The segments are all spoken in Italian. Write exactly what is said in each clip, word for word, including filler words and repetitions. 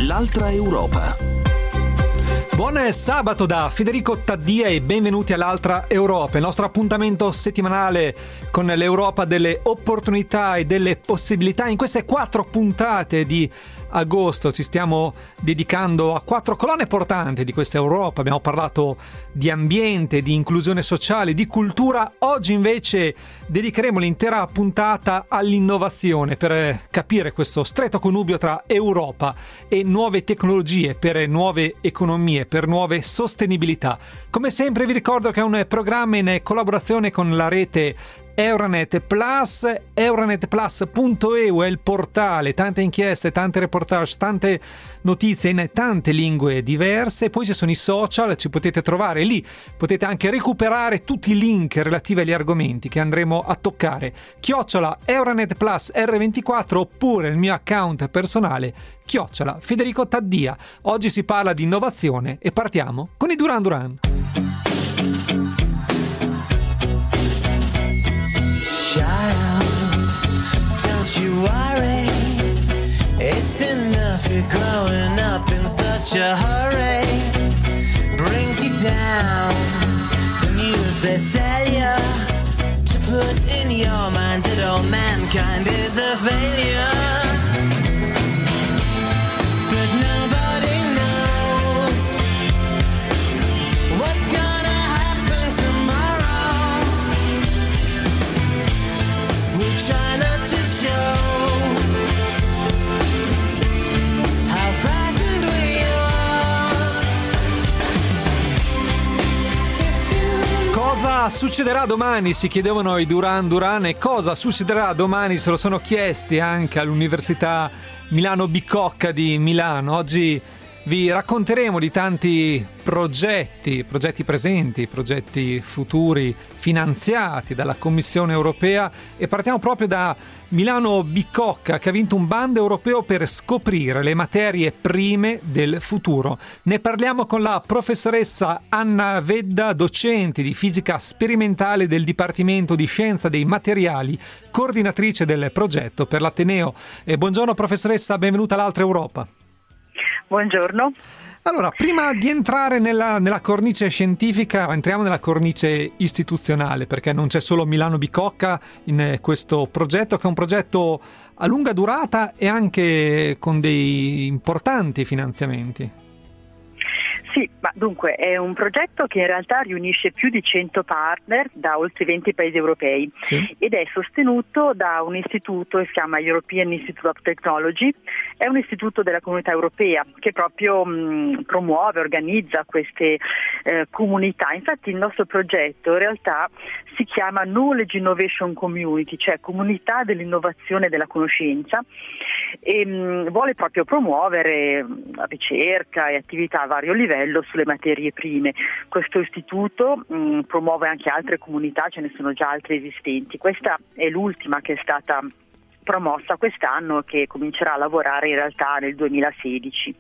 l'altra Europa. Buon sabato da Federico Taddia e benvenuti all'altra Europa, il nostro appuntamento settimanale con l'Europa delle opportunità e delle possibilità. In queste quattro puntate di agosto ci stiamo dedicando a quattro colonne portanti di questa Europa. Abbiamo parlato di ambiente, di inclusione sociale, di cultura. Oggi invece dedicheremo l'intera puntata all'innovazione per capire questo stretto connubio tra Europa e nuove tecnologie, per nuove economie, per nuove sostenibilità. Come sempre vi ricordo che è un programma in collaborazione con la rete Euronet Plus. Euronet Plus punto e u è il portale, tante inchieste, tante reportage, tante notizie in tante lingue diverse. Poi ci sono i social, ci potete trovare lì, potete anche recuperare tutti i link relativi agli argomenti che andremo a toccare. Chiocciola Euronet Plus erre ventiquattro oppure il mio account personale chiocciola Federico Taddia. Oggi si parla di innovazione e partiamo con i Duran Duran. Child, don't you worry. It's enough you're growing up in such a hurry. Brings you down. The news they sell you to put in your mind that all mankind is a failure. But nobody knows what's gonna happen tomorrow. We try not to show how frightened we are. Cosa succederà domani? Si chiedevano i Duran Duran, e cosa succederà domani se lo sono chiesti anche all'Università Milano Bicocca di Milano. Oggi vi racconteremo di tanti progetti, progetti presenti, progetti futuri finanziati dalla Commissione Europea, e partiamo proprio da Milano Bicocca, che ha vinto un bando europeo per scoprire le materie prime del futuro. Ne parliamo con la professoressa Anna Vedda, docente di fisica sperimentale del Dipartimento di Scienza dei Materiali, coordinatrice del progetto per l'Ateneo. E buongiorno professoressa, benvenuta all'altra Europa. Buongiorno. Allora, prima di entrare nella, nella cornice scientifica, entriamo nella cornice istituzionale, perché non c'è solo Milano Bicocca in questo progetto, che è un progetto a lunga durata e anche con dei importanti finanziamenti. Sì, ma dunque è un progetto che in realtà riunisce più di cento partner da oltre venti paesi europei, sì, ed è sostenuto da un istituto che si chiama European Institute of Technology. È un istituto della Comunità Europea che proprio mh, promuove, organizza queste eh, comunità. Infatti il nostro progetto in realtà si chiama Knowledge Innovation Community, cioè comunità dell'innovazione e della conoscenza, e mh, vuole proprio promuovere mh, ricerca e attività a vario livello sulle materie prime. Questo istituto mh, promuove anche altre comunità, ce ne sono già altre esistenti. Questa è l'ultima che è stata promossa quest'anno, che comincerà a lavorare in realtà nel duemilasedici.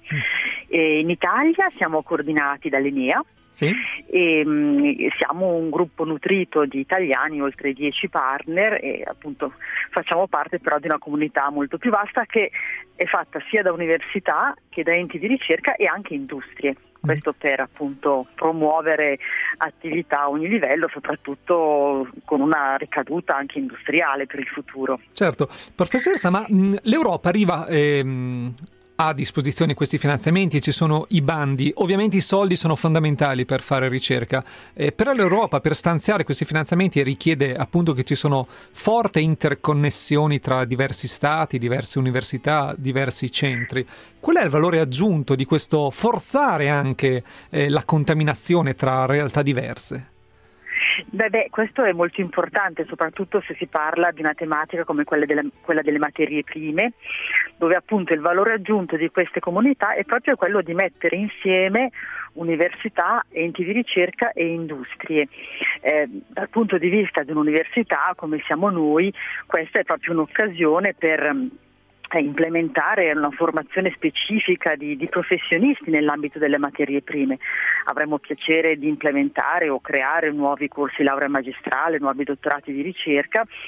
E in Italia siamo coordinati dall'Enea. Sì. E, mh, siamo un gruppo nutrito di italiani, oltre dieci partner, e appunto facciamo parte però di una comunità molto più vasta che è fatta sia da università che da enti di ricerca e anche industrie. Questo per appunto promuovere attività a ogni livello, soprattutto con una ricaduta anche industriale per il futuro. Certo, professoressa, ma mh, l'Europa arriva ehm, ha a disposizione questi finanziamenti, ci sono i bandi, ovviamente i soldi sono fondamentali per fare ricerca, eh, però l'Europa per stanziare questi finanziamenti richiede appunto che ci sono forti interconnessioni tra diversi stati, diverse università, diversi centri. Qual è il valore aggiunto di questo forzare anche eh, la contaminazione tra realtà diverse? Beh, beh, questo è molto importante, soprattutto se si parla di una tematica come quella delle, quella delle materie prime, dove appunto il valore aggiunto di queste comunità è proprio quello di mettere insieme università, enti di ricerca e industrie. Eh, dal punto di vista di un'università come siamo noi, questa è proprio un'occasione per implementare una formazione specifica di, di professionisti nell'ambito delle materie prime. Avremo piacere di implementare o creare nuovi corsi laurea magistrale, nuovi dottorati di ricerca,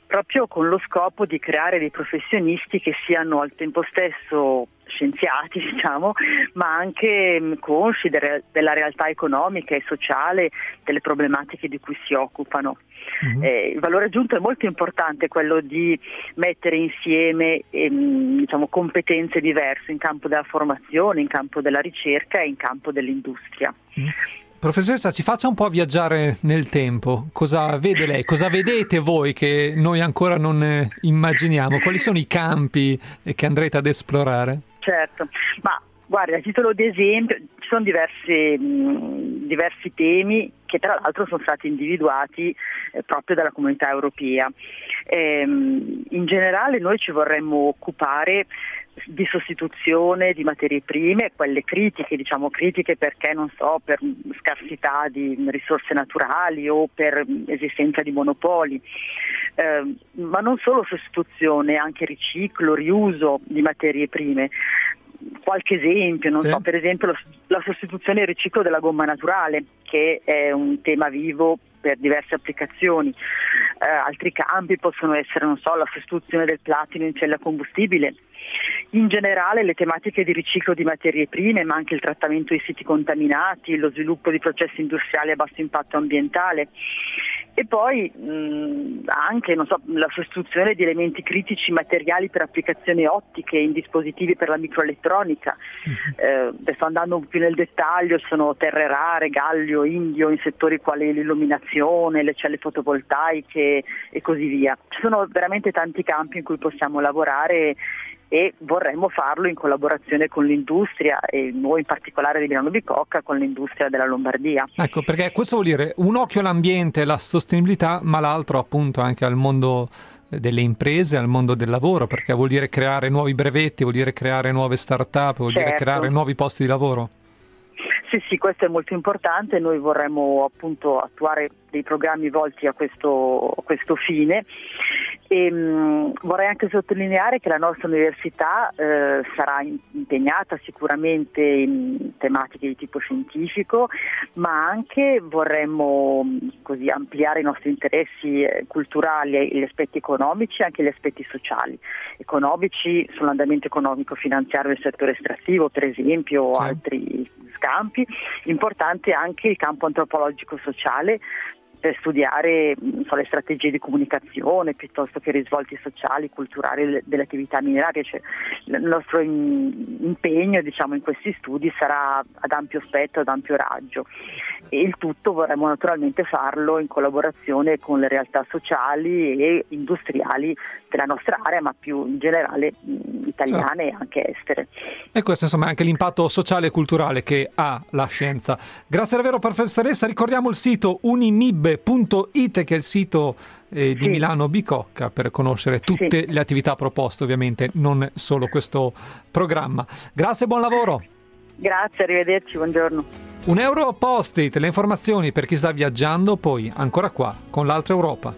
proprio con lo scopo di creare dei professionisti che siano al tempo stesso scienziati, diciamo, ma anche consci de- della realtà economica e sociale, delle problematiche di cui si occupano. Mm-hmm. Eh, il valore aggiunto è molto importante, quello di mettere insieme ehm, diciamo, competenze diverse in campo della formazione, in campo della ricerca e in campo dell'industria. Mm. Professoressa, ci faccia un po' viaggiare nel tempo. Cosa vede lei? Cosa vedete voi che noi ancora non eh, immaginiamo? Quali sono i campi che andrete ad esplorare? Certo, ma guarda, a titolo di esempio ci sono diversi, mh, diversi temi che tra l'altro sono stati individuati eh, proprio dalla Comunità Europea. Ehm, in generale noi ci vorremmo occupare di sostituzione di materie prime, quelle critiche, diciamo critiche perché non so, per scarsità di risorse naturali o per esistenza di monopoli, eh, ma non solo sostituzione, anche riciclo, riuso di materie prime. Qualche esempio, non sì. so, per esempio la, la sostituzione e il riciclo della gomma naturale, che è un tema vivo per diverse applicazioni. Eh, altri campi possono essere, non so, la sostituzione del platino in cella combustibile. In generale le tematiche di riciclo di materie prime, ma anche il trattamento dei siti contaminati, lo sviluppo di processi industriali a basso impatto ambientale. E poi mh, anche non so, la sostituzione di elementi critici materiali per applicazioni ottiche in dispositivi per la microelettronica. Eh, adesso andando più nel dettaglio, sono terre rare, gallio, indio, in settori quali l'illuminazione, le celle fotovoltaiche e così via. Ci sono veramente tanti campi in cui possiamo lavorare e vorremmo farlo in collaborazione con l'industria e noi in particolare di Milano Bicocca con l'industria della Lombardia. Ecco, perché questo vuol dire un occhio all'ambiente e alla sostenibilità, ma l'altro appunto anche al mondo delle imprese, al mondo del lavoro, perché vuol dire creare nuovi brevetti, vuol dire creare nuove start-up, vuol certo. dire creare nuovi posti di lavoro. Sì, sì, questo è molto importante. Noi vorremmo appunto attuare dei programmi volti a questo, a questo fine. E, mh, vorrei anche sottolineare che la nostra università eh, sarà impegnata sicuramente in tematiche di tipo scientifico, ma anche vorremmo così ampliare i nostri interessi eh, culturali, gli aspetti economici e anche gli aspetti sociali. Economici sull'andamento economico-finanziario del settore estrattivo, per esempio, o sì. altri campi. Importante anche il campo antropologico-sociale, per studiare so, le strategie di comunicazione piuttosto che i risvolti sociali, culturali delle attività minerarie. Cioè, il nostro impegno diciamo, in questi studi sarà ad ampio spettro, ad ampio raggio, e il tutto vorremmo naturalmente farlo in collaborazione con le realtà sociali e industriali della nostra area, ma più in generale mh, italiane certo. e anche estere. E questo insomma è anche l'impatto sociale e culturale che ha la scienza. Grazie davvero professoressa, ricordiamo il sito unimib punto it che è il sito eh, di sì. Milano Bicocca per conoscere tutte sì. le attività proposte, ovviamente non solo questo programma. Grazie e buon lavoro. Grazie, arrivederci, buongiorno. Un euro post-it, le informazioni per chi sta viaggiando, poi ancora qua con l'altra Europa.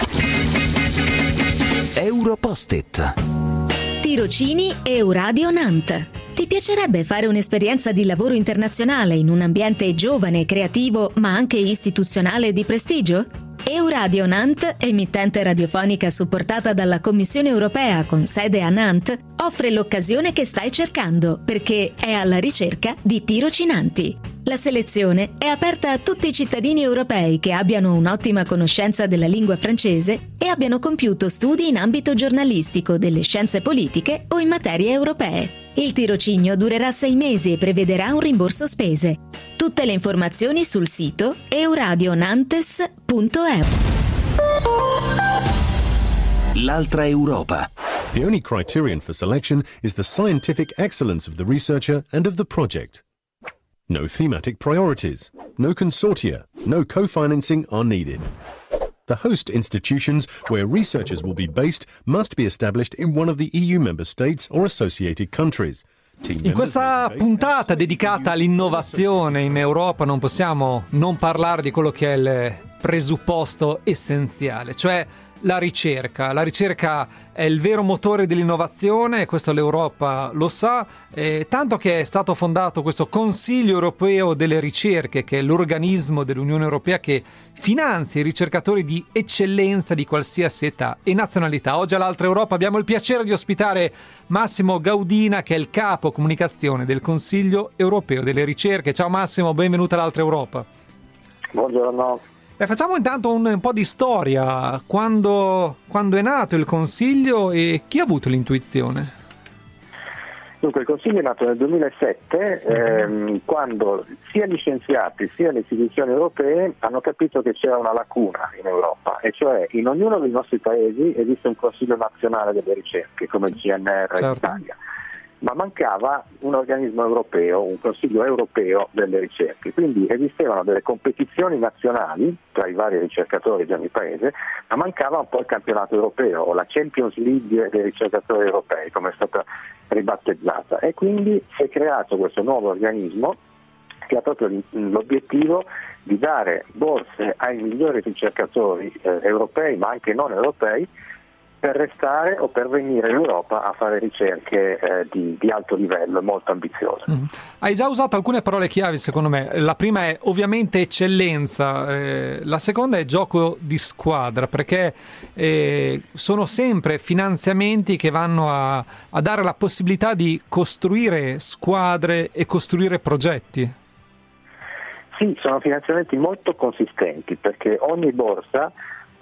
Euro Post-it. Tirocini Euradio Nantes. Ti piacerebbe fare un'esperienza di lavoro internazionale in un ambiente giovane, creativo, ma anche istituzionale di prestigio? Euradio Nantes, emittente radiofonica supportata dalla Commissione Europea con sede a Nantes, offre l'occasione che stai cercando perché è alla ricerca di tirocinanti. La selezione è aperta a tutti i cittadini europei che abbiano un'ottima conoscenza della lingua francese e abbiano compiuto studi in ambito giornalistico, delle scienze politiche o in materie europee. Il tirocinio durerà sei mesi e prevederà un rimborso spese. Tutte le informazioni sul sito euradionantes punto e u. L'altra Europa. The only criterion for selection is the scientific excellence of the researcher and of the project. No thematic priorities, no consortia, no co-financing are needed. The host institutions where researchers will be based must be established in one of the E U member states or associated countries. In questa puntata dedicata all'innovazione in Europa non possiamo non parlare di quello che è il presupposto essenziale, cioè la ricerca. La ricerca è il vero motore dell'innovazione, questo l'Europa lo sa, eh, tanto che è stato fondato questo Consiglio Europeo delle Ricerche, che è l'organismo dell'Unione Europea che finanzia i ricercatori di eccellenza di qualsiasi età e nazionalità. Oggi all'Altra Europa abbiamo il piacere di ospitare Massimo Gaudina, che è il capo comunicazione del Consiglio Europeo delle Ricerche. Ciao Massimo, benvenuto all'Altra Europa. Buongiorno. Beh, facciamo intanto un, un po' di storia. Quando, quando è nato il Consiglio e chi ha avuto l'intuizione? Dunque, il Consiglio è nato nel duemilasette, ehm, quando sia gli scienziati sia le istituzioni europee hanno capito che c'era una lacuna in Europa, e cioè in ognuno dei nostri paesi esiste un Consiglio nazionale delle ricerche, come il C N R in Certo. Italia, ma mancava un organismo europeo, un Consiglio europeo delle ricerche. Quindi esistevano delle competizioni nazionali tra i vari ricercatori di ogni paese, ma mancava un po' il campionato europeo, o la Champions League dei ricercatori europei, come è stata ribattezzata. E quindi si è creato questo nuovo organismo che ha proprio l'obiettivo di dare borse ai migliori ricercatori eh, europei, ma anche non europei, per restare o per venire in Europa a fare ricerche eh, di, di alto livello e molto ambiziose. Mm. Hai già usato alcune parole chiavi, secondo me. La prima è ovviamente eccellenza, eh, la seconda è gioco di squadra, perché eh, sono sempre finanziamenti che vanno a, a dare la possibilità di costruire squadre e costruire progetti. Sì, sono finanziamenti molto consistenti, perché ogni borsa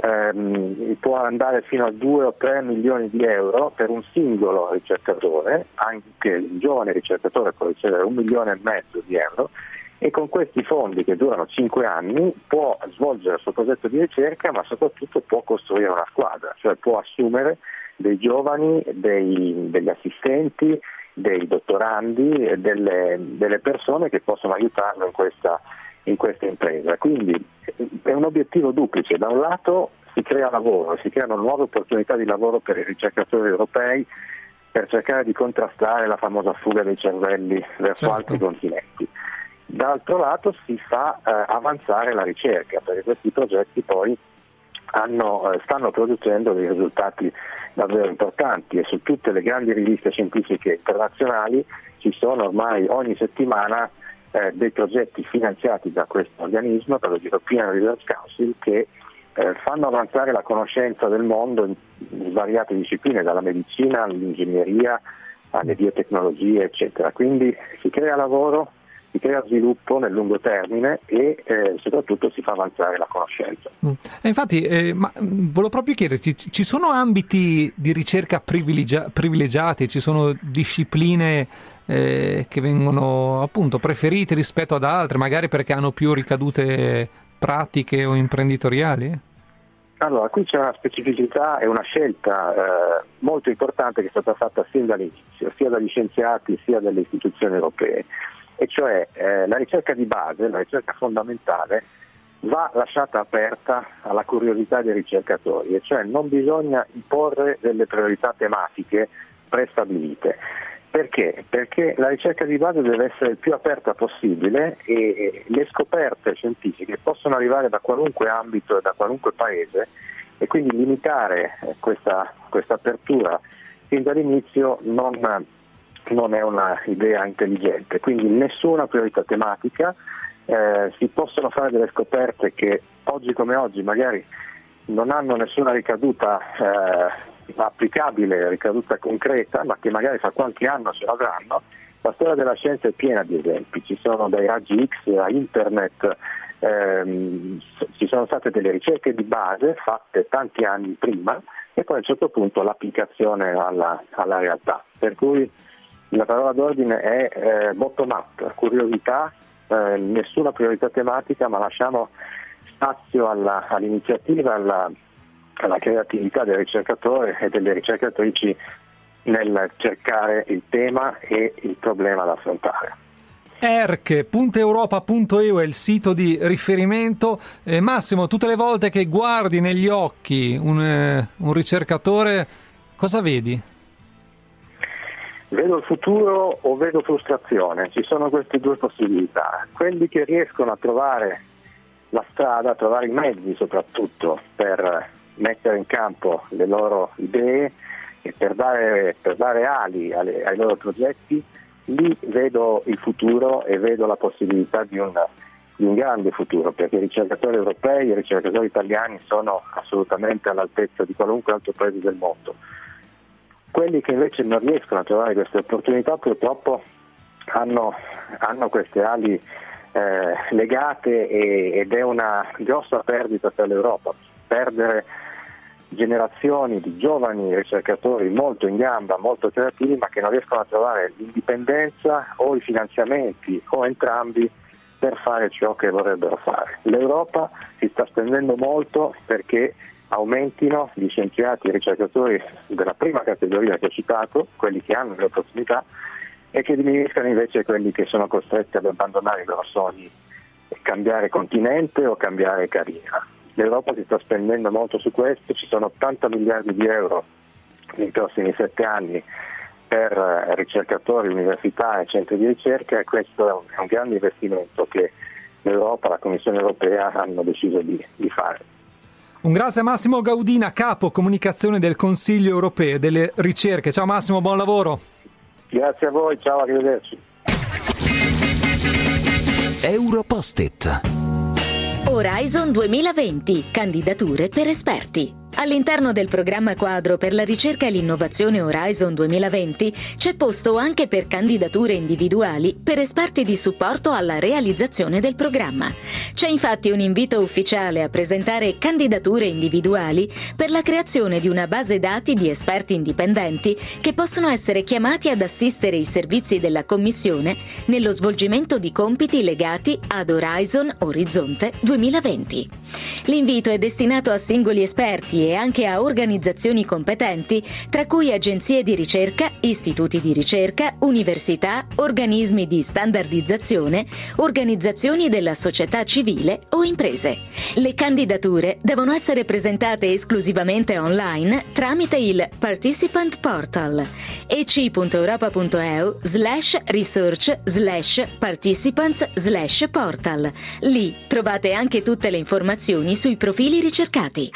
Ehm, può andare fino a due o tre milioni di euro per un singolo ricercatore. Anche il giovane ricercatore può ricevere un milione e mezzo di euro, e con questi fondi, che durano cinque anni, può svolgere il suo progetto di ricerca, ma soprattutto può costruire una squadra, cioè può assumere dei giovani, dei, degli assistenti, dei dottorandi, delle, delle persone che possono aiutarlo in questa in questa impresa. Quindi è un obiettivo duplice: da un lato si crea lavoro, si creano nuove opportunità di lavoro per i ricercatori europei, per cercare di contrastare la famosa fuga dei cervelli verso Certo. altri continenti. Dall'altro lato si fa eh, avanzare la ricerca, perché questi progetti poi hanno, eh, stanno producendo dei risultati davvero importanti, e su tutte le grandi riviste scientifiche internazionali ci sono ormai ogni settimana Eh, dei progetti finanziati da questo organismo, dallo European Research Council, che eh, fanno avanzare la conoscenza del mondo in, in svariate discipline, dalla medicina all'ingegneria alle biotecnologie, eccetera. Quindi si crea lavoro, si crea sviluppo nel lungo termine, e eh, soprattutto si fa avanzare la conoscenza. Mm. E infatti, eh, ma volevo proprio chiederti, ci sono ambiti di ricerca privilegia- privilegiati, ci sono discipline eh, che vengono appunto preferite rispetto ad altre, magari perché hanno più ricadute pratiche o imprenditoriali? Allora, qui c'è una specificità e una scelta eh, molto importante che è stata fatta sin dall'inizio, sia dagli scienziati sia dalle istituzioni europee, e cioè eh, la ricerca di base, la ricerca fondamentale, va lasciata aperta alla curiosità dei ricercatori, e cioè non bisogna imporre delle priorità tematiche prestabilite. Perché? Perché la ricerca di base deve essere il più aperta possibile, e le scoperte scientifiche possono arrivare da qualunque ambito e da qualunque paese, e quindi limitare questa, questa apertura fin dall'inizio non, non è una idea intelligente. Quindi nessuna priorità tematica, eh, si possono fare delle scoperte che oggi come oggi magari non hanno nessuna ricaduta eh, applicabile, ricaduta concreta, ma che magari fra qualche anno ce l'avranno. La storia della scienza è piena di esempi, ci sono dai raggi X a internet, ehm, ci sono state delle ricerche di base fatte tanti anni prima, e poi a un certo punto l'applicazione alla, alla realtà. Per cui la parola d'ordine è eh, bottom up, curiosità, eh, nessuna priorità tematica, ma lasciamo spazio alla, all'iniziativa, alla alla creatività del ricercatore e delle ricercatrici nel cercare il tema e il problema da affrontare. E R C punto europa punto e u è il sito di riferimento. Eh, Massimo, tutte le volte che guardi negli occhi un, eh, un ricercatore, cosa vedi? Vedo il futuro o vedo frustrazione? Ci sono queste due possibilità. Quelli che riescono a trovare la strada, a trovare i mezzi soprattutto per mettere in campo le loro idee e per dare, per dare ali alle, ai loro progetti, lì vedo il futuro e vedo la possibilità di un, di un grande futuro, perché i ricercatori europei e i ricercatori italiani sono assolutamente all'altezza di qualunque altro paese del mondo. Quelli che invece non riescono a trovare queste opportunità purtroppo hanno, hanno queste ali eh, legate e, ed è una grossa perdita per l'Europa. Perdere generazioni di giovani ricercatori molto in gamba, molto creativi, ma che non riescono a trovare l'indipendenza o i finanziamenti o entrambi per fare ciò che vorrebbero fare. L'Europa si sta spendendo molto perché aumentino gli scienziati e ricercatori della prima categoria che ho citato, quelli che hanno le opportunità, e che diminuiscano invece quelli che sono costretti ad abbandonare i loro sogni e cambiare continente o cambiare carriera. L'Europa si sta spendendo molto su questo, ci sono ottanta miliardi di euro nei prossimi sette anni per ricercatori, università e centri di ricerca, e questo è un, è un grande investimento che l'Europa, la Commissione europea hanno deciso di, di fare. Un grazie a Massimo Gaudina, capo comunicazione del Consiglio europeo delle ricerche. Ciao Massimo, buon lavoro. Grazie a voi, ciao, arrivederci. Europost-it. Horizon duemilaventi, candidature per esperti. All'interno del programma quadro per la ricerca e l'innovazione Horizon duemilaventi c'è posto anche per candidature individuali per esperti di supporto alla realizzazione del programma. C'è infatti un invito ufficiale a presentare candidature individuali per la creazione di una base dati di esperti indipendenti che possono essere chiamati ad assistere i servizi della Commissione nello svolgimento di compiti legati ad Horizon Orizzonte duemilaventi. L'invito è destinato a singoli esperti e anche a organizzazioni competenti, tra cui agenzie di ricerca, istituti di ricerca, università, organismi di standardizzazione, organizzazioni della società civile o imprese. Le candidature devono essere presentate esclusivamente online tramite il Participant Portal ec.europa.eu slash research slash participants slash portal. Lì trovate anche tutte le informazioni sui profili ricercati.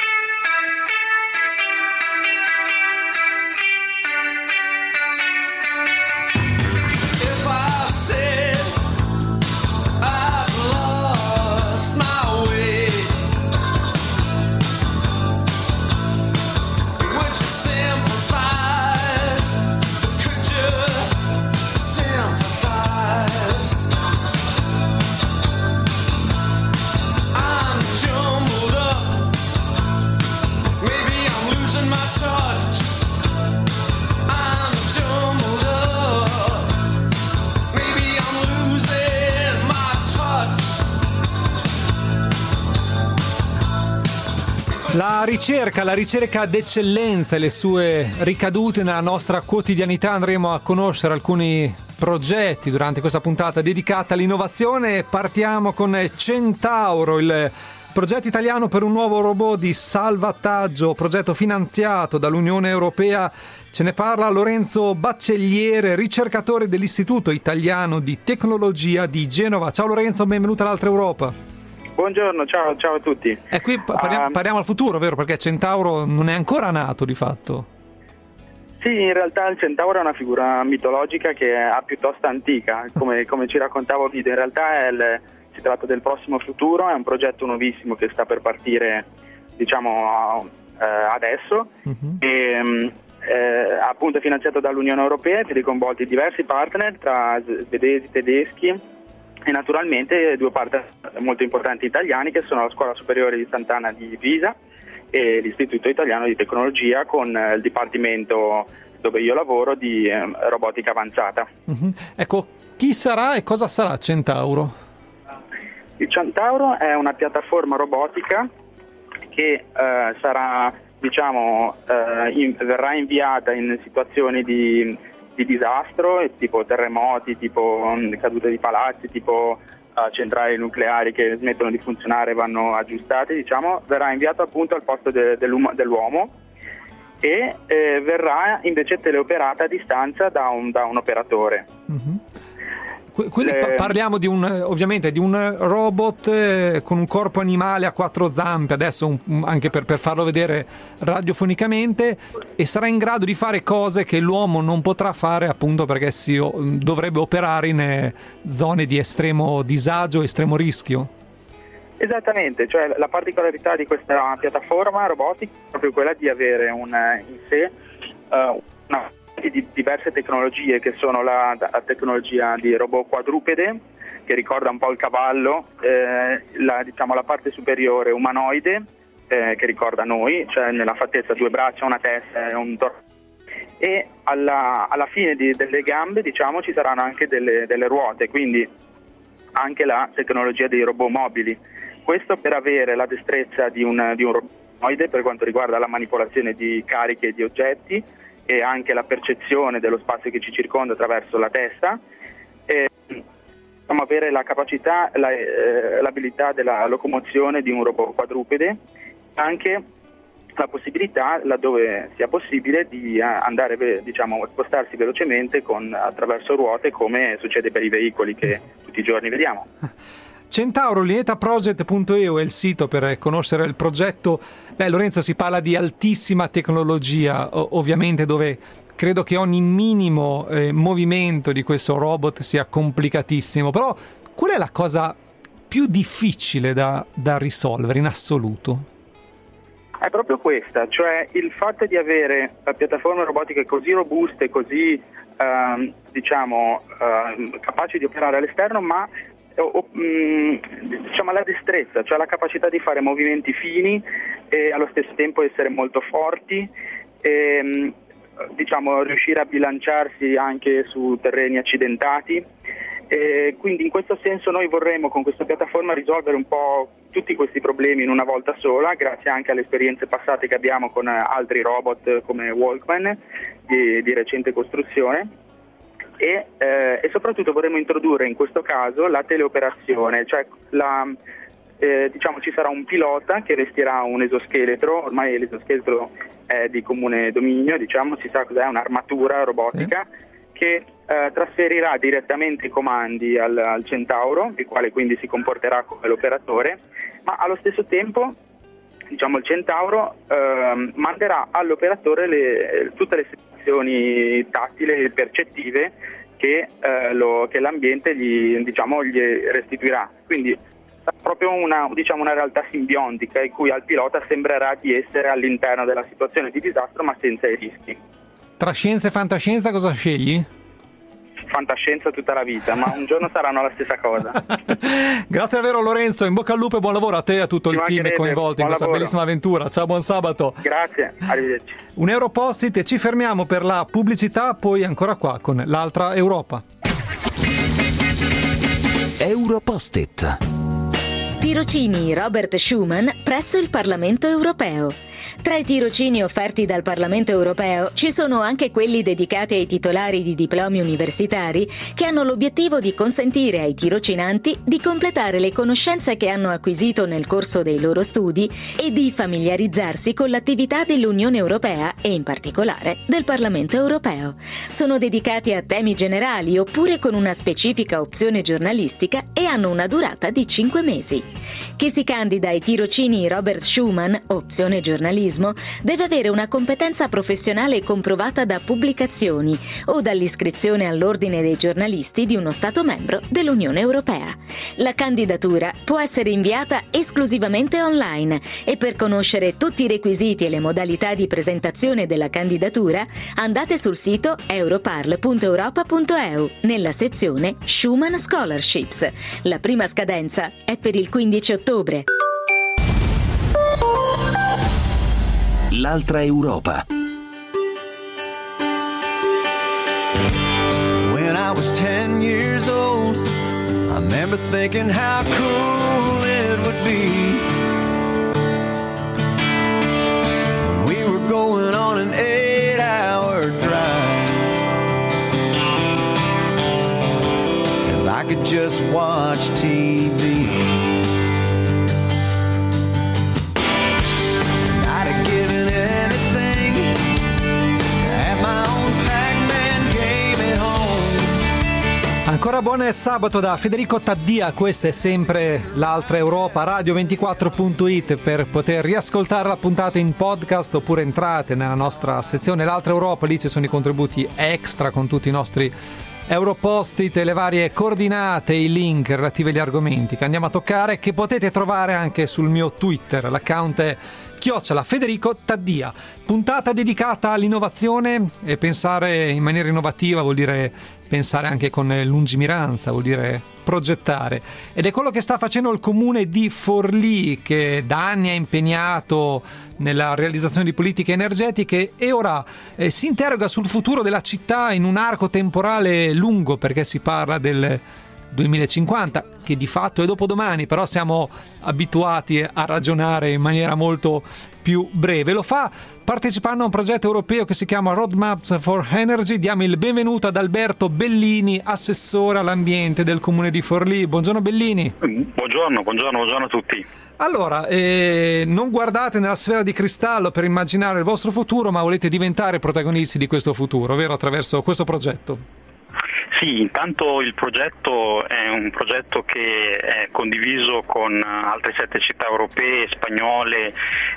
La ricerca, la ricerca d'eccellenza e le sue ricadute nella nostra quotidianità. Andremo a conoscere alcuni progetti durante questa puntata dedicata all'innovazione. Partiamo con Centauro, il progetto italiano per un nuovo robot di salvataggio, progetto finanziato dall'Unione Europea. Ce ne parla Lorenzo Baccelliere, ricercatore dell'Istituto Italiano di Tecnologia di Genova. Ciao Lorenzo, benvenuto all'Altra Europa. Buongiorno, ciao, ciao a tutti. E qui parliamo, uh, parliamo al futuro, vero? Perché Centauro non è ancora nato di fatto. Sì, in realtà il Centauro è una figura mitologica che è piuttosto antica, come, come ci raccontavo Guido. In realtà è il, si tratta del prossimo futuro, è un progetto nuovissimo che sta per partire, diciamo, eh, adesso. Uh-huh. E, eh, appunto è finanziato dall'Unione Europea, vede coinvolti diversi partner tra svedesi, tedeschi e naturalmente due partner molto importanti italiani, che sono la Scuola Superiore di Sant'Anna di Pisa e l'Istituto Italiano di Tecnologia, con il dipartimento dove io lavoro di eh, robotica avanzata. Uh-huh. Ecco, chi sarà e cosa sarà Centauro? Il Centauro è una piattaforma robotica che eh, sarà, diciamo, eh, in, verrà inviata in situazioni di di disastro, tipo terremoti, tipo um, cadute di palazzi, tipo uh, centrali nucleari che smettono di funzionare e vanno aggiustate, diciamo, verrà inviato appunto al posto de- dell'uomo e eh, verrà invece teleoperata a distanza da un, da un operatore. Mm-hmm. Quindi Le... parliamo di un, ovviamente di un robot eh, con un corpo animale a quattro zampe, adesso un, anche per, per farlo vedere radiofonicamente, e sarà in grado di fare cose che l'uomo non potrà fare, appunto perché si dovrebbe operare in eh, zone di estremo disagio, estremo rischio. Esattamente, cioè la particolarità di questa piattaforma robotica è proprio quella di avere un, in sé uh, una di diverse tecnologie, che sono la, la tecnologia di robot quadrupede, che ricorda un po' il cavallo, eh, la, diciamo, la parte superiore umanoide, eh, che ricorda noi, cioè nella fattezza due braccia, una testa e un torso, e alla, alla fine di, delle gambe, diciamo, ci saranno anche delle, delle ruote, quindi anche la tecnologia dei robot mobili. Questo per avere la destrezza di un, di un robot umanoide per quanto riguarda la manipolazione di cariche e di oggetti, e anche la percezione dello spazio che ci circonda attraverso la testa, e possiamo avere la capacità, la, eh, l'abilità della locomozione di un robot quadrupede, anche la possibilità, laddove sia possibile, di andare, diciamo, spostarsi velocemente con, attraverso ruote, come succede per i veicoli che tutti i giorni vediamo. Centauro, lietaproject punto e u è il sito per conoscere il progetto. Beh, Lorenzo, si parla di altissima tecnologia, ovviamente, dove credo che ogni minimo eh, movimento di questo robot sia complicatissimo, però qual è la cosa più difficile da, da risolvere in assoluto? È proprio questa, cioè il fatto di avere piattaforme robotiche così robuste, così ehm, diciamo ehm, capaci di operare all'esterno, ma O, mh, diciamo la destrezza, cioè la capacità di fare movimenti fini e allo stesso tempo essere molto forti, e mh, diciamo riuscire a bilanciarsi anche su terreni accidentati, e quindi in questo senso noi vorremmo con questa piattaforma risolvere un po' tutti questi problemi in una volta sola, grazie anche alle esperienze passate che abbiamo con altri robot come Walkman di, di recente costruzione. E, eh, e soprattutto vorremmo introdurre in questo caso la teleoperazione, cioè la, eh, diciamo ci sarà un pilota che vestirà un esoscheletro, ormai l'esoscheletro è di comune dominio, diciamo, si sa cos'è, un'armatura robotica, sì, che eh, trasferirà direttamente i comandi al, al Centauro, il quale quindi si comporterà come l'operatore, ma allo stesso tempo, diciamo, il Centauro eh, manderà all'operatore le, tutte le sensazioni tattili e percettive che, eh, lo, che l'ambiente gli, diciamo, gli restituirà. Quindi è proprio una, diciamo, una realtà simbiontica in cui al pilota sembrerà di essere all'interno della situazione di disastro, ma senza i rischi. Tra scienza e fantascienza cosa scegli? Fantascienza tutta la vita, ma un giorno saranno la stessa cosa. Grazie davvero Lorenzo, in bocca al lupo e buon lavoro a te e a tutto Ci il team coinvolto in questa lavoro. bellissima avventura. Ciao, buon sabato. Grazie, arrivederci. Un Europost-it e ci fermiamo per la pubblicità, poi ancora qua con l'altra Europa. Europost-it. Tirocini Robert Schuman presso il Parlamento Europeo. Tra i tirocini offerti dal Parlamento Europeo ci sono anche quelli dedicati ai titolari di diplomi universitari che hanno l'obiettivo di consentire ai tirocinanti di completare le conoscenze che hanno acquisito nel corso dei loro studi e di familiarizzarsi con l'attività dell'Unione Europea e in particolare del Parlamento Europeo. Sono dedicati a temi generali oppure con una specifica opzione giornalistica e hanno una durata di cinque mesi. Chi si candida ai tirocini Robert Schuman, opzione giornalismo, deve avere una competenza professionale comprovata da pubblicazioni o dall'iscrizione all'ordine dei giornalisti di uno Stato membro dell'Unione Europea. La candidatura può essere inviata esclusivamente online e per conoscere tutti i requisiti e le modalità di presentazione della candidatura andate sul sito europarl punto europa punto e u nella sezione Schuman Scholarships. La prima scadenza è per il quindici ottobre. L'altra Europa. When I was ten years old, I remember thinking how cool it would be when we were going on an eight-hour drive. If I could just watch T V. Ancora buon sabato da Federico Taddia, questa è sempre l'Altra Europa, radio ventiquattro punto it per poter riascoltare la puntata in podcast, oppure entrate nella nostra sezione L'Altra Europa, lì ci sono i contributi extra con tutti i nostri Europost-it e le varie coordinate, i link relativi agli argomenti che andiamo a toccare, che potete trovare anche sul mio Twitter, l'account è chiocciola Federico Taddia. Puntata dedicata all'innovazione, e pensare in maniera innovativa vuol dire pensare anche con lungimiranza, vuol dire progettare, ed è quello che sta facendo il comune di Forlì, che da anni è impegnato nella realizzazione di politiche energetiche e ora eh, si interroga sul futuro della città in un arco temporale lungo, perché si parla del duemilacinquanta, che di fatto è dopodomani, però siamo abituati a ragionare in maniera molto più breve. Lo fa partecipando a un progetto europeo che si chiama Roadmaps for Energy. Diamo il benvenuto ad Alberto Bellini, assessore all'ambiente del comune di Forlì. Buongiorno Bellini. Buongiorno, buongiorno, buongiorno a tutti. Allora, eh, non guardate nella sfera di cristallo per immaginare il vostro futuro, ma volete diventare protagonisti di questo futuro, vero? Attraverso questo progetto. Sì, intanto il progetto è un progetto che è condiviso con altre sette città europee, spagnole,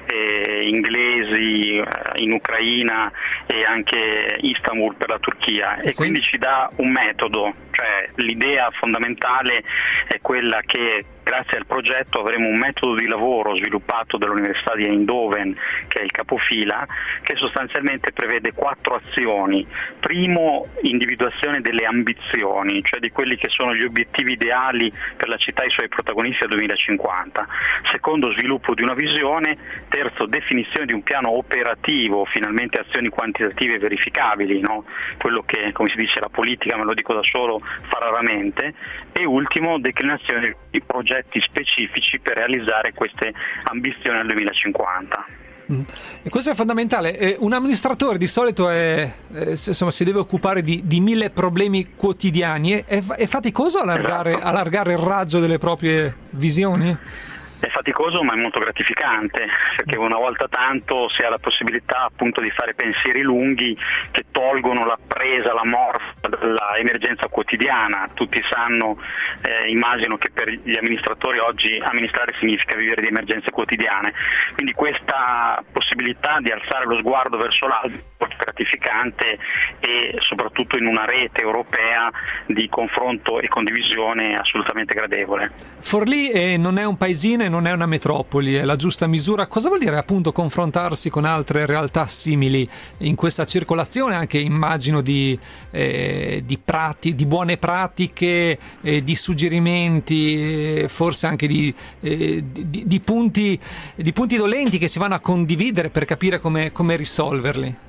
eh, inglesi, eh, in Ucraina e anche Istanbul per la Turchia, e sì. Quindi ci dà un metodo, cioè l'idea fondamentale è quella che grazie al progetto avremo un metodo di lavoro sviluppato dall'Università di Eindhoven, che è il capofila, che sostanzialmente prevede quattro azioni. Primo, individuazione delle ambizioni, cioè di quelli che sono gli obiettivi ideali per la città e i suoi protagonisti al duemilacinquanta. Secondo, sviluppo di una visione. Terzo, definizione di un piano operativo, finalmente azioni quantitative verificabili, no? Quello che, come si dice, la politica, me lo dico da solo, fa raramente. E ultimo, declinazione di progetti specifici per realizzare queste ambizioni al duemilacinquanta. Mm. E questo è fondamentale. Eh, un amministratore di solito è, eh, insomma, si deve occupare di, di mille problemi quotidiani. È, è faticoso allargare, esatto. allargare il raggio delle proprie visioni? È faticoso, ma è molto gratificante, perché una volta tanto si ha la possibilità appunto di fare pensieri lunghi che tolgono la presa, la morsa dell'emergenza quotidiana. Tutti sanno, eh, immagino che per gli amministratori oggi amministrare significa vivere di emergenze quotidiane, quindi questa possibilità di alzare lo sguardo verso l'alto è gratificante, e soprattutto in una rete europea di confronto e condivisione assolutamente gradevole. Forlì eh, non è un paesino, non è una metropoli, è la giusta misura. Cosa vuol dire appunto confrontarsi con altre realtà simili in questa circolazione, anche immagino di, eh, di, prati, di buone pratiche, eh, di suggerimenti, eh, forse anche di, eh, di, di, punti, di punti dolenti che si vanno a condividere per capire come, come risolverli?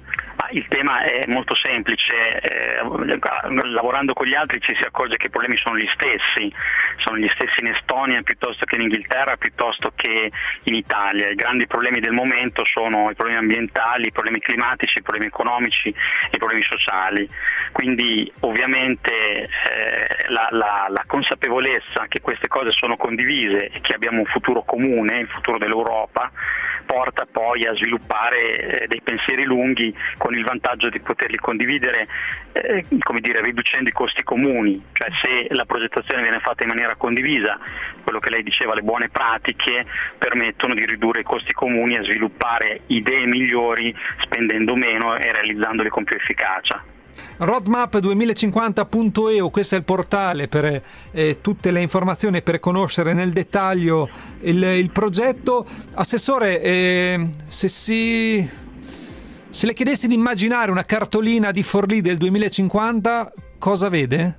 Il tema è molto semplice, eh, lavorando con gli altri ci si accorge che i problemi sono gli stessi, sono gli stessi in Estonia piuttosto che in Inghilterra, piuttosto che in Italia. I grandi problemi del momento sono i problemi ambientali, i problemi climatici, i problemi economici e i problemi sociali. Quindi ovviamente eh, la, la, la consapevolezza che queste cose sono condivise e che abbiamo un futuro comune, il futuro dell'Europa, porta poi a sviluppare eh, dei pensieri lunghi, con il vantaggio di poterli condividere, eh, come dire, riducendo i costi comuni. Cioè, se la progettazione viene fatta in maniera condivisa, quello che lei diceva, le buone pratiche permettono di ridurre i costi comuni e sviluppare idee migliori spendendo meno e realizzandole con più efficacia. roadmap duemilacinquanta punto e u, questo è il portale per eh, tutte le informazioni, per conoscere nel dettaglio il, il progetto. Assessore, eh, se si se le chiedessi di immaginare una cartolina di Forlì del duemilacinquanta, cosa vede?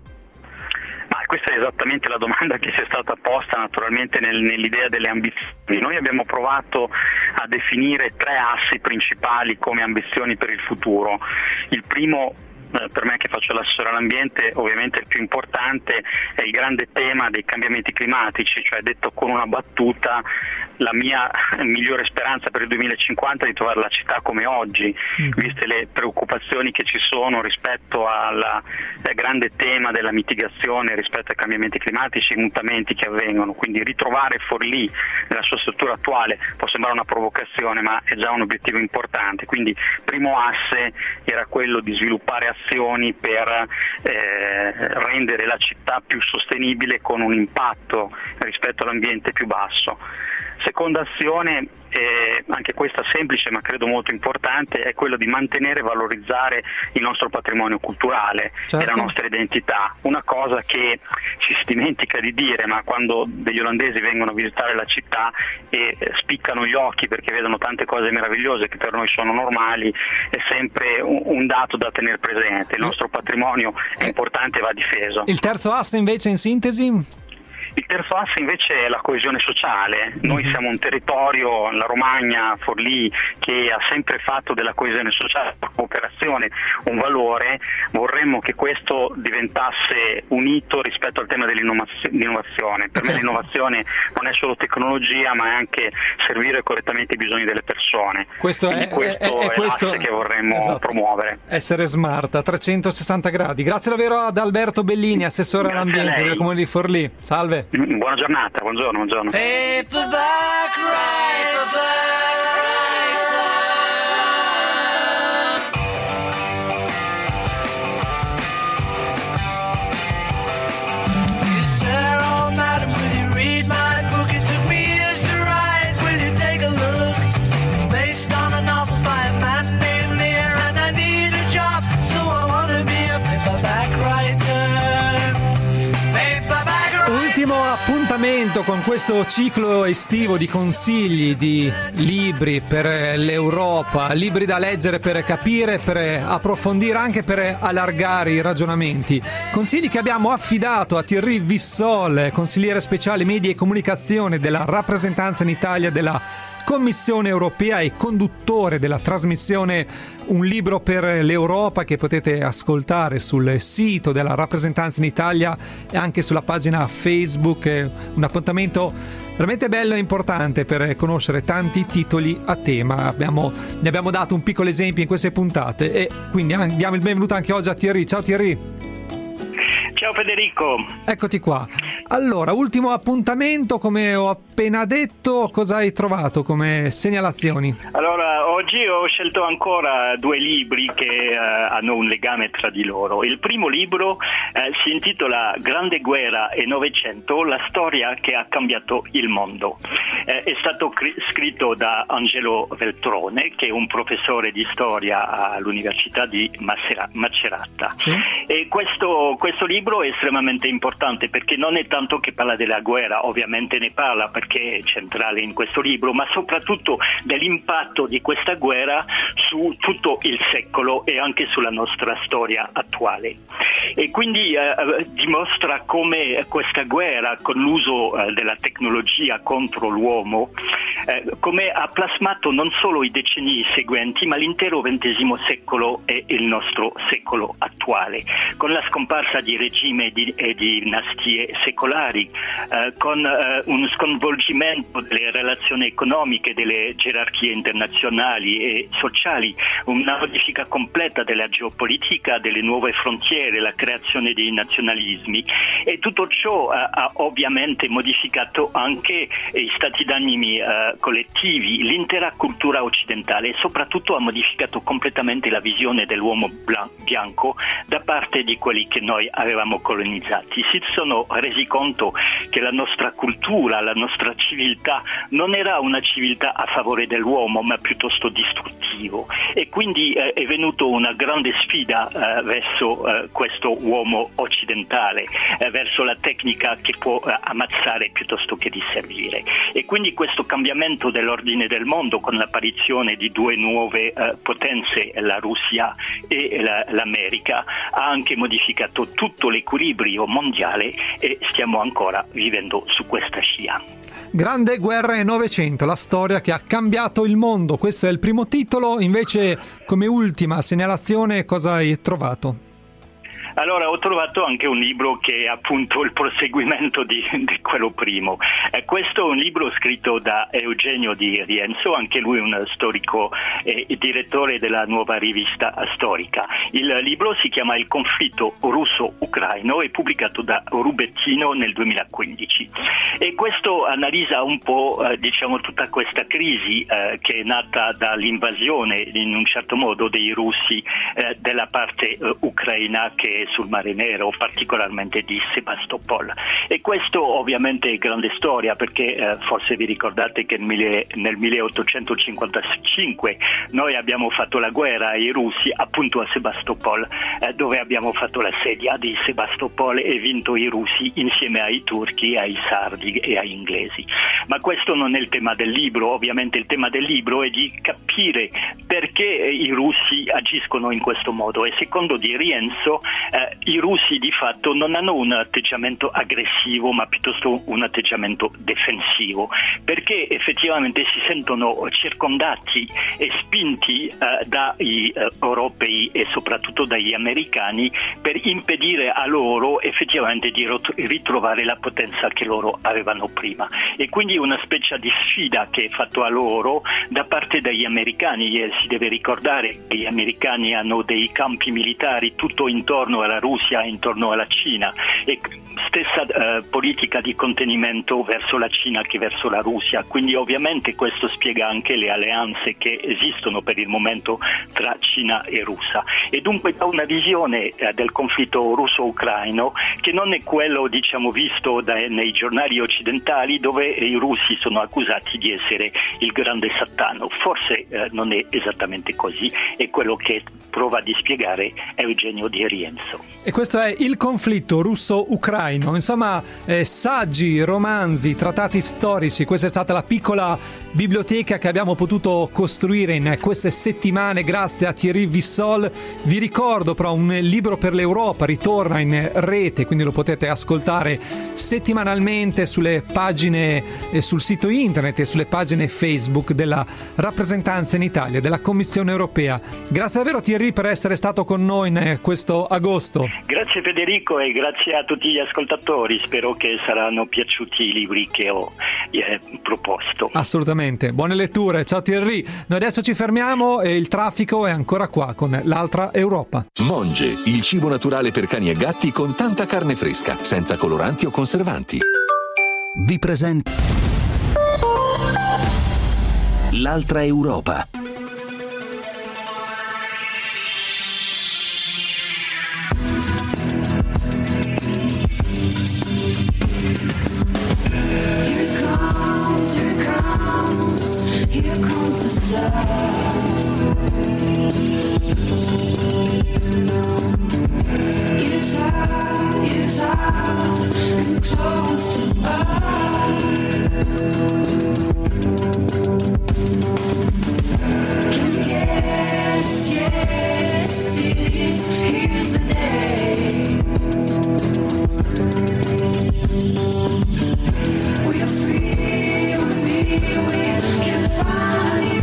Ma questa è esattamente la domanda che ci è stata posta naturalmente nel, nell'idea delle ambizioni. Noi abbiamo provato a definire tre assi principali come ambizioni per il futuro. Il primo, per me che faccio l'assessore all'ambiente, ovviamente il più importante è il grande tema dei cambiamenti climatici, cioè, detto con una battuta, la mia migliore speranza per il duemilacinquanta è di trovare la città come oggi, viste le preoccupazioni che ci sono rispetto alla eh, grande tema della mitigazione rispetto ai cambiamenti climatici e ai mutamenti che avvengono, quindi ritrovare Forlì nella sua struttura attuale può sembrare una provocazione, ma è già un obiettivo importante. Quindi primo asse era quello di sviluppare azioni per eh, rendere la città più sostenibile con un impatto rispetto all'ambiente più basso. Seconda azione, eh, anche questa semplice ma credo molto importante, è quello di mantenere e valorizzare il nostro patrimonio culturale, certo, e la nostra identità. Una cosa che ci si dimentica di dire, ma quando degli olandesi vengono a visitare la città e spiccano gli occhi perché vedono tante cose meravigliose che per noi sono normali, è sempre un, un dato da tenere presente. Il nostro patrimonio è importante e va difeso. Il terzo asse invece, in sintesi? Il terzo asse invece è la coesione sociale. Noi siamo un territorio, la Romagna, Forlì, che ha sempre fatto della coesione sociale, la cooperazione, un valore. Vorremmo che questo diventasse unito rispetto al tema dell'innovazione. Per me l'innovazione non è solo tecnologia, ma è anche servire correttamente i bisogni delle persone. Questo Quindi è, questo è, è, è questo, l'asse che vorremmo, esatto, promuovere. Essere smart a trecentosessanta gradi. Grazie davvero ad Alberto Bellini, assessore Grazie all'ambiente del Comune di Forlì. Salve. Buona giornata, buongiorno, buongiorno. Paperback writer. Appuntamento con questo ciclo estivo di consigli, di libri per l'Europa, libri da leggere per capire, per approfondire, anche per allargare i ragionamenti. Consigli che abbiamo affidato a Thierry Vissol, consigliere speciale media e comunicazione della rappresentanza in Italia della Commissione europea e conduttore della trasmissione Un libro per l'Europa, che potete ascoltare sul sito della rappresentanza in Italia e anche sulla pagina Facebook. Un appuntamento veramente bello e importante per conoscere tanti titoli a tema. Abbiamo, ne abbiamo dato un piccolo esempio in queste puntate e quindi diamo il benvenuto anche oggi a Thierry. Ciao Thierry. Ciao Federico. Eccoti qua. Allora, ultimo appuntamento, come ho appena detto, cosa hai trovato come segnalazioni? Allora, oggi ho scelto ancora due libri che uh, hanno un legame tra di loro. Il primo libro uh, si intitola Grande guerra e Novecento, la storia che ha cambiato il mondo. Uh, è stato cri- scritto da Angelo Veltrone, che è un professore di storia all'Università di Macera- Macerata. Sì? E questo, questo libro è estremamente importante perché non è tanto che parla della guerra, ovviamente ne parla perché è centrale in questo libro, ma soprattutto dell'impatto di questa guerra su tutto il secolo e anche sulla nostra storia attuale. E quindi eh, dimostra come questa guerra, con l'uso eh, della tecnologia contro l'uomo, eh, come ha plasmato non solo i decenni seguenti, ma l'intero ventesimo secolo e il nostro secolo attuale, con la scomparsa di regime di, e di dinastie secolari, eh, con eh, un sconvolgimento delle relazioni economiche, delle gerarchie internazionali e sociali, una modifica completa della geopolitica, delle nuove frontiere, la creazione dei nazionalismi, e tutto ciò eh, ha ovviamente modificato anche gli stati d'animi eh, collettivi, l'intera cultura occidentale, e soprattutto ha modificato completamente la visione dell'uomo blan- bianco da parte di quelli che noi avevamo colonizzati. Si sono resi conto che la nostra cultura, la nostra civiltà non era una civiltà a favore dell'uomo, ma piuttosto distruttivo, e quindi eh, è venuta una grande sfida eh, verso eh, questo uomo occidentale, eh, verso la tecnica che può eh, ammazzare piuttosto che di servire. E quindi questo cambiamento dell'ordine del mondo, con l'apparizione di due nuove eh, potenze, la Russia e la, l'America, ha anche modificato tutto l'equilibrio mondiale, e stiamo ancora vivendo su questa scia. Grande guerra e Novecento, la storia che ha cambiato il mondo. Questo è il primo titolo. Invece, come ultima segnalazione, cosa hai trovato? Allora, ho trovato anche un libro che è appunto il proseguimento di, di quello primo. Eh, questo è un libro scritto da Eugenio Di Rienzo, anche lui un storico e eh, direttore della nuova rivista storica. Il libro si chiama Il conflitto russo-ucraino e pubblicato da Rubettino nel duemilaquindici. E questo analizza un po' eh, diciamo tutta questa crisi eh, che è nata dall'invasione in un certo modo dei russi eh, della parte eh, ucraina che sul Mare Nero, particolarmente di Sebastopol. E questo ovviamente è grande storia, perché eh, forse vi ricordate che nel, nel milleottocentocinquantacinque noi abbiamo fatto la guerra ai russi appunto a Sebastopol, eh, dove abbiamo fatto la sedia di Sebastopol e vinto i russi insieme ai turchi, ai sardi e ai inglesi. Ma questo non è il tema del libro. Ovviamente il tema del libro è di capire perché i russi agiscono in questo modo, e secondo Di Rienzo Eh, i russi di fatto non hanno un atteggiamento aggressivo, ma piuttosto un atteggiamento difensivo, perché effettivamente si sentono circondati e spinti eh, dai eh, europei e soprattutto dagli americani per impedire a loro effettivamente di rot- ritrovare la potenza che loro avevano prima. E quindi una specie di sfida che è fatta a loro da parte degli americani. E si deve ricordare che gli americani hanno dei campi militari tutto intorno alla Russia, intorno alla Cina, e stessa eh, politica di contenimento verso la Cina che verso la Russia. Quindi ovviamente questo spiega anche le alleanze che esistono per il momento tra Cina e Russia. E dunque da una visione eh, del conflitto russo-ucraino che non è quello diciamo visto dai, nei giornali occidentali, dove i russi sono accusati di essere il grande Satano. Forse eh, non è esattamente così, è quello che prova di spiegare Eugenio Di Rienzo. E questo è Il conflitto russo-ucraino, insomma eh, saggi, romanzi, trattati storici. Questa è stata la piccola biblioteca che abbiamo potuto costruire in queste settimane grazie a Thierry Vissol. Vi ricordo però un libro per l'Europa ritorna in rete, quindi lo potete ascoltare settimanalmente sulle pagine eh, sul sito internet e sulle pagine Facebook della rappresentanza in Italia della Commissione Europea. Grazie davvero Thierry per essere stato con noi in questo agosto. Grazie Federico e grazie a tutti gli ascoltatori, spero che saranno piaciuti i libri che ho eh, proposto. Assolutamente, buone letture, ciao Thierry. Noi adesso ci fermiamo e il traffico è ancora qua con l'altra Europa. Monge, il cibo naturale per cani e gatti con tanta carne fresca, senza coloranti o conservanti. Vi presento l'altra Europa. Here comes the sun. It is high, it is high and close to us. Can you guess? Yes, it is. Here's the day. We are free, we, we can finally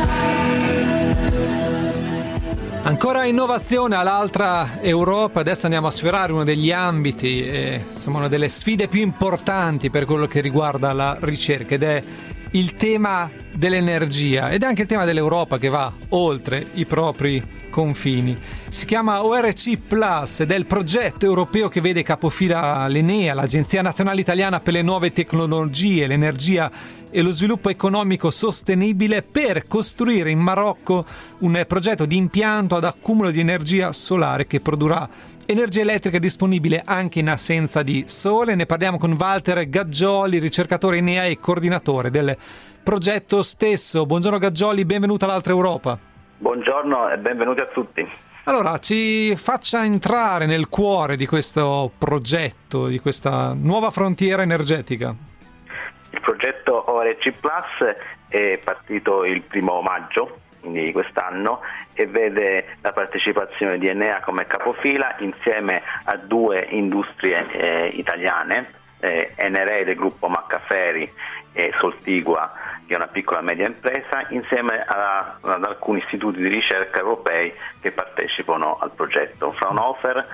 Ancora innovazione all'altra Europa, adesso andiamo a sfiorare uno degli ambiti, eh, insomma una delle sfide più importanti per quello che riguarda la ricerca, ed è il tema dell'energia ed è anche il tema dell'Europa che va oltre i propri confini. Si chiama O R C Plus ed è il progetto europeo che vede capofila l'Enea, l'Agenzia Nazionale Italiana per le Nuove Tecnologie, l'Energia e lo Sviluppo Economico Sostenibile, per costruire in Marocco un progetto di impianto ad accumulo di energia solare che produrrà energia elettrica disponibile anche in assenza di sole. Ne parliamo con Walter Gaggioli, ricercatore Enea e coordinatore del progetto stesso. Buongiorno Gaggioli, benvenuto all'altra Europa. Buongiorno e benvenuti a tutti. Allora, ci faccia entrare nel cuore di questo progetto, di questa nuova frontiera energetica. Il progetto O R C Plus è partito il primo maggio di quest'anno e vede la partecipazione di Enea come capofila insieme a due industrie eh, italiane, eh, Enerei del gruppo Maccaferi e Soltigua, che è una piccola media impresa, insieme a, ad alcuni istituti di ricerca europei che partecipano al progetto, Fraunhofer,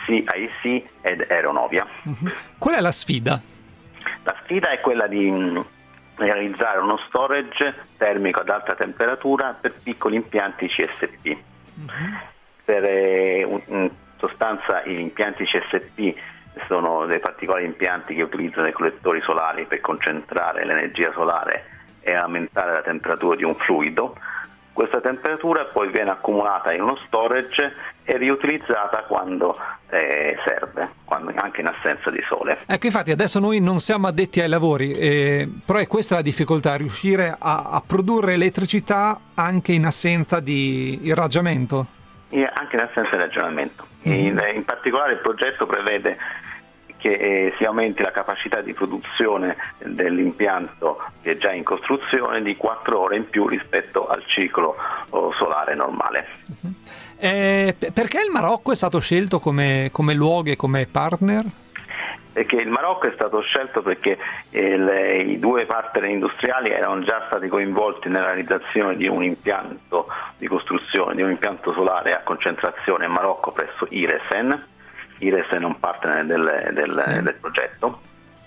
C I C ed Aeronovia. Uh-huh. Qual è la sfida? La sfida è quella di mh, realizzare uno storage termico ad alta temperatura per piccoli impianti C S P. Uh-huh. Per, eh, in sostanza gli impianti C S P sono dei particolari impianti che utilizzano i collettori solari per concentrare l'energia solare e aumentare la temperatura di un fluido. Questa temperatura poi viene accumulata in uno storage e riutilizzata quando eh, serve, quando, anche in assenza di sole. Ecco, infatti adesso noi non siamo addetti ai lavori, eh, però è questa la difficoltà, riuscire a, a produrre elettricità anche in assenza di irraggiamento. Anche in assenza di ragionamento. Mm-hmm. In, in particolare il progetto prevede che eh, si aumenti la capacità di produzione dell'impianto che è già in costruzione di quattro ore in più rispetto al ciclo oh, solare normale. Mm-hmm. Eh, perché il Marocco è stato scelto come, come luogo e come partner? Perché il Marocco è stato scelto perché eh, le, i due partner industriali erano già stati coinvolti nella realizzazione di un impianto di costruzione, di un impianto solare a concentrazione in Marocco presso Iresen. Iresen è un partner del, del, sì. del progetto.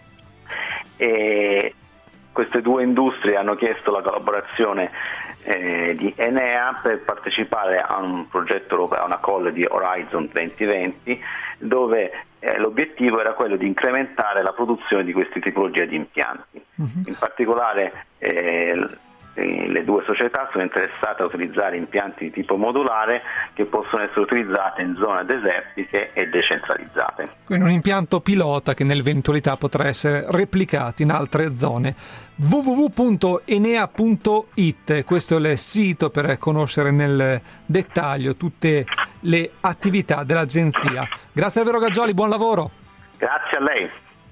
E queste due industrie hanno chiesto la collaborazione eh, di Enea per partecipare a un progetto europeo, a una call di Horizon duemilaventi, dove eh, l'obiettivo era quello di incrementare la produzione di queste tipologie di impianti. Uh-huh. In particolare eh, le due società sono interessate a utilizzare impianti di tipo modulare che possono essere utilizzati in zone desertiche e decentralizzate. Quindi un impianto pilota che nell'eventualità potrà essere replicato in altre zone. w w w punto enea punto i t, questo è il sito per conoscere nel dettaglio tutte le attività dell'agenzia. Grazie davvero Gaggioli, buon lavoro. Grazie a lei.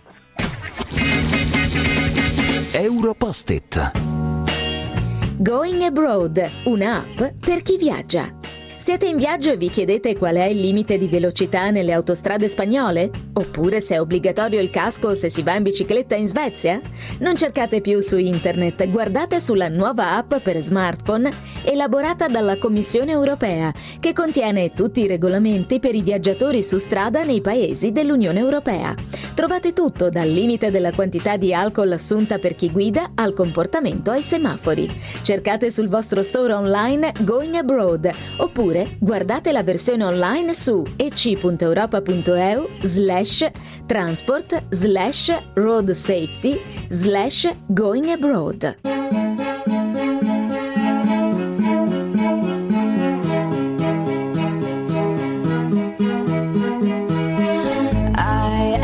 Europost-it. Going Abroad, un'app per chi viaggia. Siete in viaggio e vi chiedete qual è il limite di velocità nelle autostrade spagnole? Oppure se è obbligatorio il casco se si va in bicicletta in Svezia? Non cercate più su internet, guardate sulla nuova app per smartphone elaborata dalla Commissione Europea, che contiene tutti i regolamenti per i viaggiatori su strada nei paesi dell'Unione Europea. Trovate tutto, dal limite della quantità di alcol assunta per chi guida al comportamento ai semafori. Cercate sul vostro store online Going Abroad, oppure guardate la versione online su ec.europa.eu slash transport slash road safety slash going abroad. I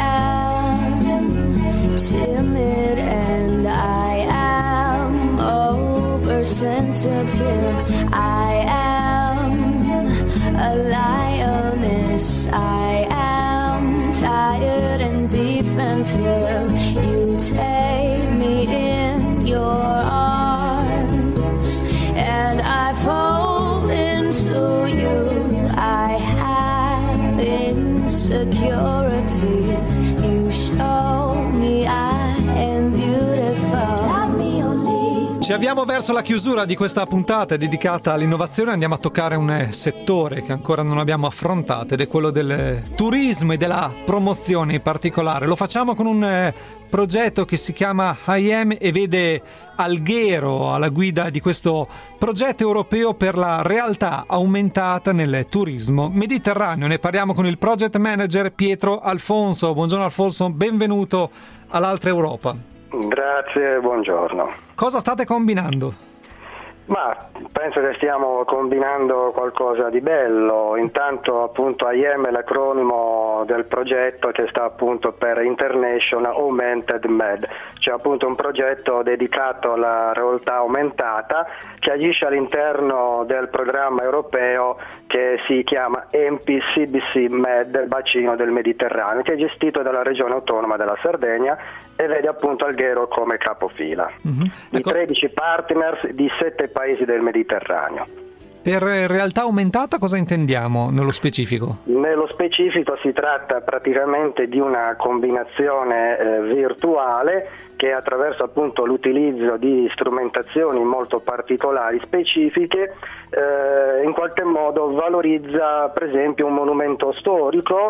am timid and I am oversensitive. I am a lioness. I am tired and defensive. You take me in your arms and I fall into you. I have insecurities. You show me I am beautiful. Love me only. Ci avviamo verso la chiusura di questa puntata dedicata all'innovazione. Andiamo a toccare un settore che ancora non abbiamo affrontato ed è quello del turismo e della promozione in particolare. Lo facciamo con un progetto che si chiama I A M e vede Alghero alla guida di questo progetto europeo per la realtà aumentata nel turismo mediterraneo. Ne parliamo con il project manager Pietro Alfonso. Buongiorno Alfonso, benvenuto all'Altra Europa. Grazie, buongiorno. Cosa state combinando? Ma penso che stiamo combinando qualcosa di bello. Intanto appunto I A M è l'acronimo del progetto che sta appunto per International Augmented Med, cioè appunto un progetto dedicato alla realtà aumentata che agisce all'interno del programma europeo che si chiama M P C B C Med, bacino del Mediterraneo, che è gestito dalla regione autonoma della Sardegna e vede appunto Alghero come capofila. Mm-hmm. Di ecco. tredici partners di sette paesi del Mediterraneo. Per realtà aumentata cosa intendiamo nello specifico? Nello specifico si tratta praticamente di una combinazione eh, virtuale che attraverso appunto l'utilizzo di strumentazioni molto particolari, specifiche, eh, in qualche modo valorizza per esempio un monumento storico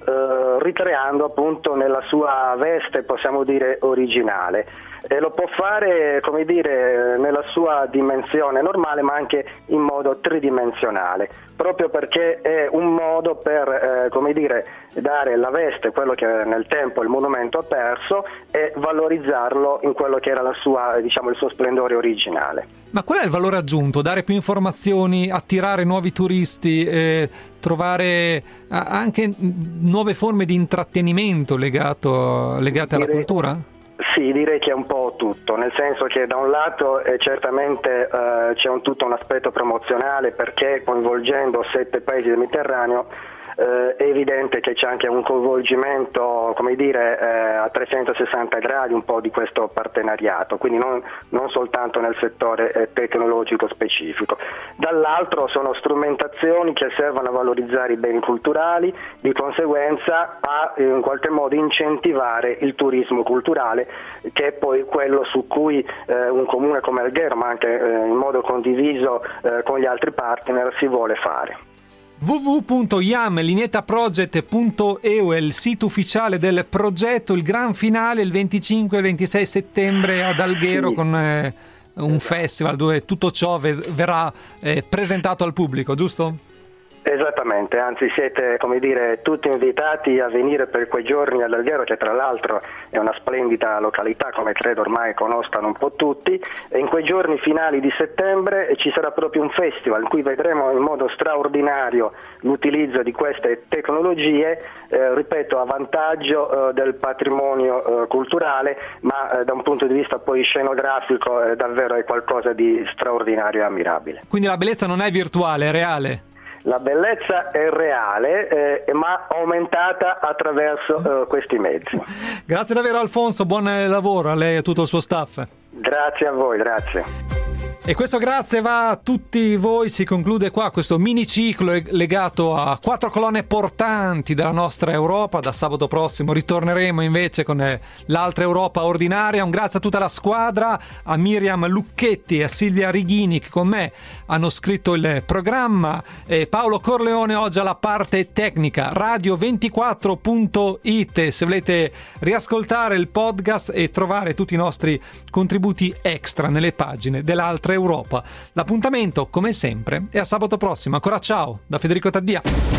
eh, ricreando appunto nella sua veste, possiamo dire, originale. E lo può fare, come dire, nella sua dimensione normale, ma anche in modo tridimensionale, proprio perché è un modo per, eh, come dire, dare alla veste quello che nel tempo il monumento ha perso e valorizzarlo in quello che era la sua, diciamo, il suo splendore originale. Ma qual è il valore aggiunto? Dare più informazioni, attirare nuovi turisti, eh, trovare anche nuove forme di intrattenimento legato, legate alla Direi... cultura? Sì, direi che è un po' tutto, nel senso che da un lato eh, certamente eh, c'è un, tutto un aspetto promozionale, perché coinvolgendo sette paesi del Mediterraneo eh, è evidente che c'è anche un coinvolgimento, come dire, eh, a trecentosessanta gradi un po' di questo partenariato, quindi non, non soltanto nel settore eh, tecnologico specifico. Dall'altro sono strumentazioni che servono a valorizzare i beni culturali, di conseguenza a in qualche modo incentivare il turismo culturale, che è poi quello su cui eh, un comune come Alghero, ma anche eh, in modo condiviso eh, con gli altri partner, si vuole fare. w w w punto iam lineetta project punto e u è il sito ufficiale del progetto. Il gran finale il venticinque e ventisei settembre ad Alghero, sì, con eh, un festival dove tutto ciò ve- verrà eh, presentato al pubblico, giusto? Esattamente, anzi siete, come dire, tutti invitati a venire per quei giorni ad Alghero, che tra l'altro è una splendida località, come credo ormai conoscano un po' tutti, e in quei giorni finali di settembre ci sarà proprio un festival in cui vedremo in modo straordinario l'utilizzo di queste tecnologie, eh, ripeto, a vantaggio eh, del patrimonio eh, culturale, ma eh, da un punto di vista poi scenografico eh, davvero è qualcosa di straordinario e ammirabile. Quindi la bellezza non è virtuale, è reale? La bellezza è reale, eh, ma aumentata attraverso eh, questi mezzi. Grazie davvero Alfonso, buon lavoro a lei e a tutto il suo staff. Grazie a voi, grazie. E questo grazie va a tutti voi, si conclude qua questo miniciclo legato a quattro colonne portanti della nostra Europa. Da sabato prossimo ritorneremo invece con l'altra Europa ordinaria. Un grazie a tutta la squadra, a Miriam Lucchetti e a Silvia Righini che con me hanno scritto il programma, e Paolo Corleone oggi alla parte tecnica. radio ventiquattro punto it se volete riascoltare il podcast e trovare tutti i nostri contributi extra nelle pagine dell'altra Europa. L'appuntamento, come sempre, è a sabato prossimo. Ancora ciao da Federico Taddia.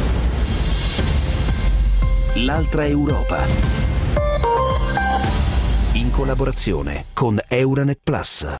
L'altra Europa, in collaborazione con Euranet Plus.